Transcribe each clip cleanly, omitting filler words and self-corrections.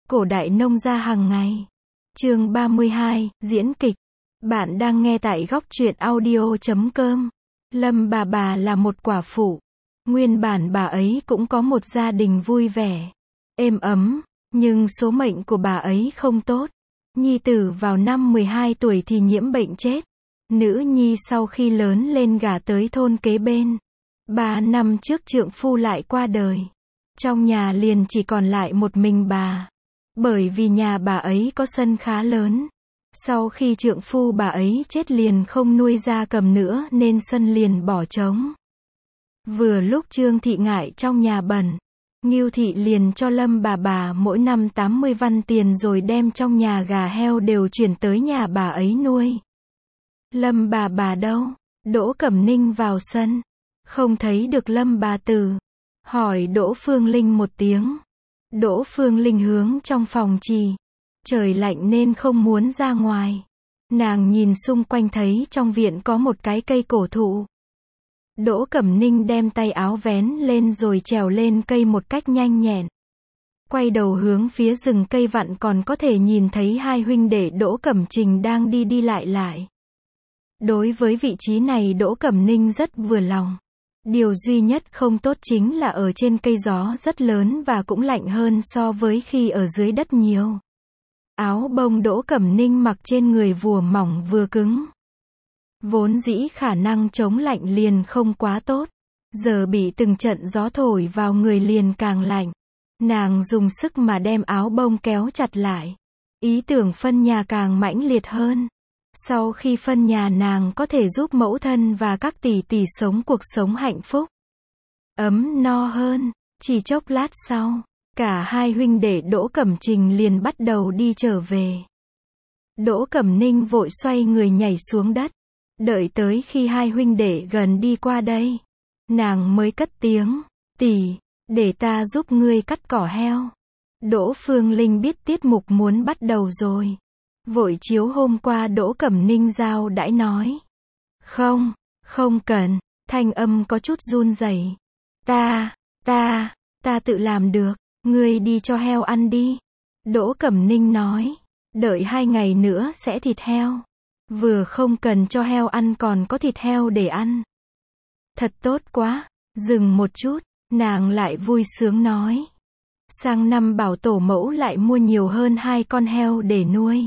Cổ đại nông gia hàng ngày. Chương 32, diễn kịch. Bạn đang nghe tại góc truyện audio.com. Lâm bà là một quả phụ. Nguyên bản bà ấy cũng có một gia đình vui vẻ, êm ấm, nhưng số mệnh của bà ấy không tốt. Nhi tử vào năm 12 tuổi thì nhiễm bệnh chết. Nữ nhi sau khi lớn lên gả tới thôn kế bên. 3 năm trước trượng phu lại qua đời. Trong nhà liền chỉ còn lại một mình bà. Bởi vì nhà bà ấy có sân khá lớn. Sau khi trượng phu bà ấy chết liền không nuôi gia cầm nữa nên sân liền bỏ trống. Vừa lúc Trương thị ngại trong nhà bẩn, Ngưu thị liền cho Lâm bà mỗi năm 80 văn tiền rồi đem trong nhà gà heo đều chuyển tới nhà bà ấy nuôi. Lâm bà đâu? Đỗ Cẩm Ninh vào sân, không thấy được Lâm bà tử, hỏi Đỗ Phương Linh một tiếng. Đỗ Phương Linh hướng trong phòng trì. Trời lạnh nên không muốn ra ngoài. Nàng nhìn xung quanh thấy trong viện có một cái cây cổ thụ. Đỗ Cẩm Ninh đem tay áo vén lên rồi trèo lên cây một cách nhanh nhẹn. Quay đầu hướng phía rừng cây vặn còn có thể nhìn thấy hai huynh đệ Đỗ Cẩm Trình đang đi lại. Đối với vị trí này Đỗ Cẩm Ninh rất vừa lòng. Điều duy nhất không tốt chính là ở trên cây gió rất lớn và cũng lạnh hơn so với khi ở dưới đất nhiều. Áo bông Đỗ Cẩm Ninh mặc trên người vừa mỏng vừa cứng. Vốn dĩ khả năng chống lạnh liền không quá tốt. Giờ bị từng trận gió thổi vào người liền càng lạnh. Nàng dùng sức mà đem áo bông kéo chặt lại. Ý tưởng phân nhà càng mãnh liệt hơn. Sau khi phân nhà nàng có thể giúp mẫu thân và các tỷ tỷ sống cuộc sống hạnh phúc, ấm no hơn. Chỉ chốc lát sau, cả hai huynh đệ Đỗ Cẩm Trình liền bắt đầu đi trở về. Đỗ Cẩm Ninh vội xoay người nhảy xuống đất. Đợi tới khi hai huynh đệ gần đi qua đây, nàng mới cất tiếng, tỷ, để ta giúp ngươi cắt cỏ heo. Đỗ Phương Linh biết tiết mục muốn bắt đầu rồi. Vội chiếu hôm qua Đỗ Cẩm Ninh giao đãi nói. Không cần, thanh âm có chút run rẩy. Ta tự làm được, ngươi đi cho heo ăn đi. Đỗ Cẩm Ninh nói, đợi 2 ngày nữa sẽ thịt heo. Vừa không cần cho heo ăn còn có thịt heo để ăn. Thật tốt quá, dừng một chút, nàng lại vui sướng nói. Sang năm bảo tổ mẫu lại mua nhiều hơn 2 con heo để nuôi.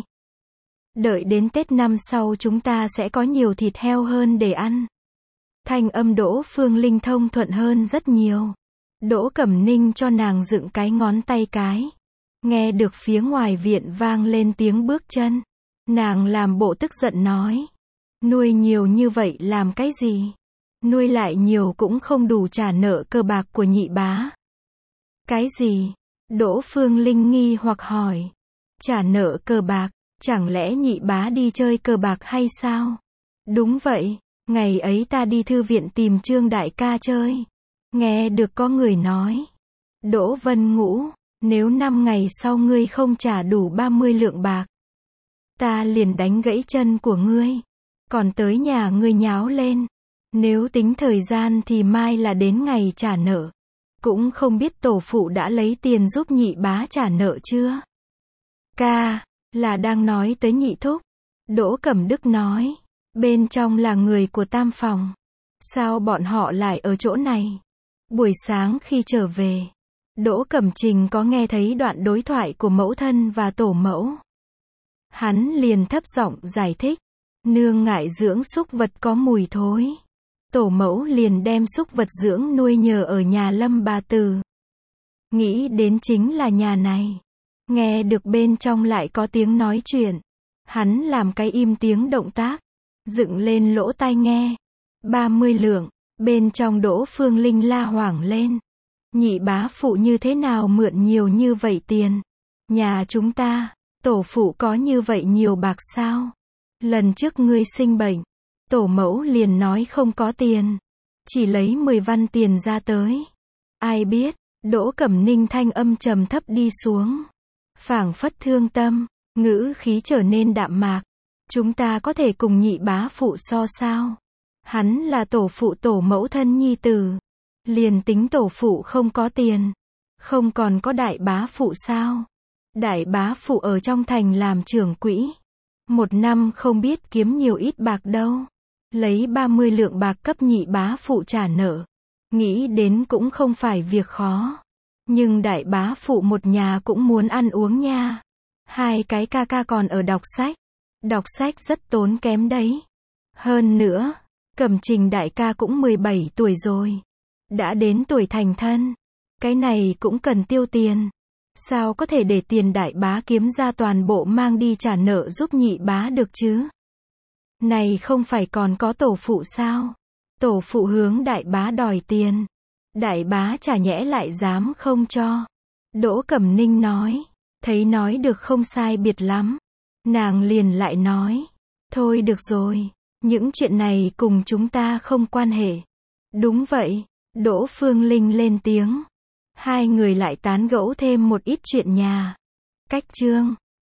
Đợi đến Tết năm sau chúng ta sẽ có nhiều thịt heo hơn để ăn. Thanh âm Đỗ Phương Linh thông thuận hơn rất nhiều. Đỗ Cẩm Ninh cho nàng dựng cái ngón tay cái. Nghe được phía ngoài viện vang lên tiếng bước chân. Nàng làm bộ tức giận nói. Nuôi nhiều như vậy làm cái gì? Nuôi lại nhiều cũng không đủ trả nợ cờ bạc của nhị bá. Cái gì? Đỗ Phương Linh nghi hoặc hỏi. Trả nợ cờ bạc? Chẳng lẽ nhị bá đi chơi cờ bạc hay sao? Đúng vậy, ngày ấy ta đi thư viện tìm Trương đại ca chơi. Nghe được có người nói. Đỗ Vân Ngũ, nếu 5 ngày sau ngươi không trả đủ 30 lượng bạc, ta liền đánh gãy chân của ngươi. Còn tới nhà ngươi nháo lên. Nếu tính thời gian thì mai là đến ngày trả nợ. Cũng không biết tổ phụ đã lấy tiền giúp nhị bá trả nợ chưa? Ca, là đang nói tới nhị thúc. Đỗ Cẩm Đức nói. Bên trong là người của Tam phòng. Sao bọn họ lại ở chỗ này? Buổi sáng khi trở về, Đỗ Cẩm Trình có nghe thấy đoạn đối thoại của mẫu thân và tổ mẫu. Hắn liền thấp giọng giải thích. Nương ngại dưỡng súc vật có mùi thối. Tổ mẫu liền đem súc vật dưỡng nuôi nhờ ở nhà Lâm bà tử. Nghĩ đến chính là nhà này. Nghe được bên trong lại có tiếng nói chuyện. Hắn làm cái im tiếng động tác. Dựng lên lỗ tai nghe. 30 lượng. Bên trong Đỗ Phương Linh la hoảng lên. Nhị bá phụ như thế nào mượn nhiều như vậy tiền? Nhà chúng ta, tổ phụ có như vậy nhiều bạc sao? Lần trước ngươi sinh bệnh, tổ mẫu liền nói không có tiền. Chỉ lấy 10 văn tiền ra tới. Ai biết, Đỗ Cẩm Ninh thanh âm trầm thấp đi xuống. Phảng phất thương tâm, ngữ khí trở nên đạm mạc. Chúng ta có thể cùng nhị bá phụ so sao? Hắn là tổ phụ tổ mẫu thân nhi tử. Liền tính tổ phụ không có tiền, không còn có đại bá phụ sao? Đại bá phụ ở trong thành làm trưởng quỹ. Một năm không biết kiếm nhiều ít bạc đâu. Lấy 30 lượng bạc cấp nhị bá phụ trả nợ. Nghĩ đến cũng không phải việc khó. Nhưng đại bá phụ một nhà cũng muốn ăn uống nha. Hai cái ca ca còn ở đọc sách. Đọc sách rất tốn kém đấy. Hơn nữa, Cẩm Trình đại ca cũng 17 tuổi rồi. Đã đến tuổi thành thân. Cái này cũng cần tiêu tiền. Sao có thể để tiền đại bá kiếm ra toàn bộ mang đi trả nợ giúp nhị bá được chứ? Này không phải còn có tổ phụ sao? Tổ phụ hướng đại bá đòi tiền. Đại bá chả nhẽ lại dám không cho. Đỗ Cẩm Ninh nói. Thấy nói được không sai biệt lắm. Nàng liền lại nói. Thôi được rồi. Những chuyện này cùng chúng ta không quan hệ. Đúng vậy. Đỗ Phương Linh lên tiếng. Hai người lại tán gẫu thêm một ít chuyện nhà. Cách chương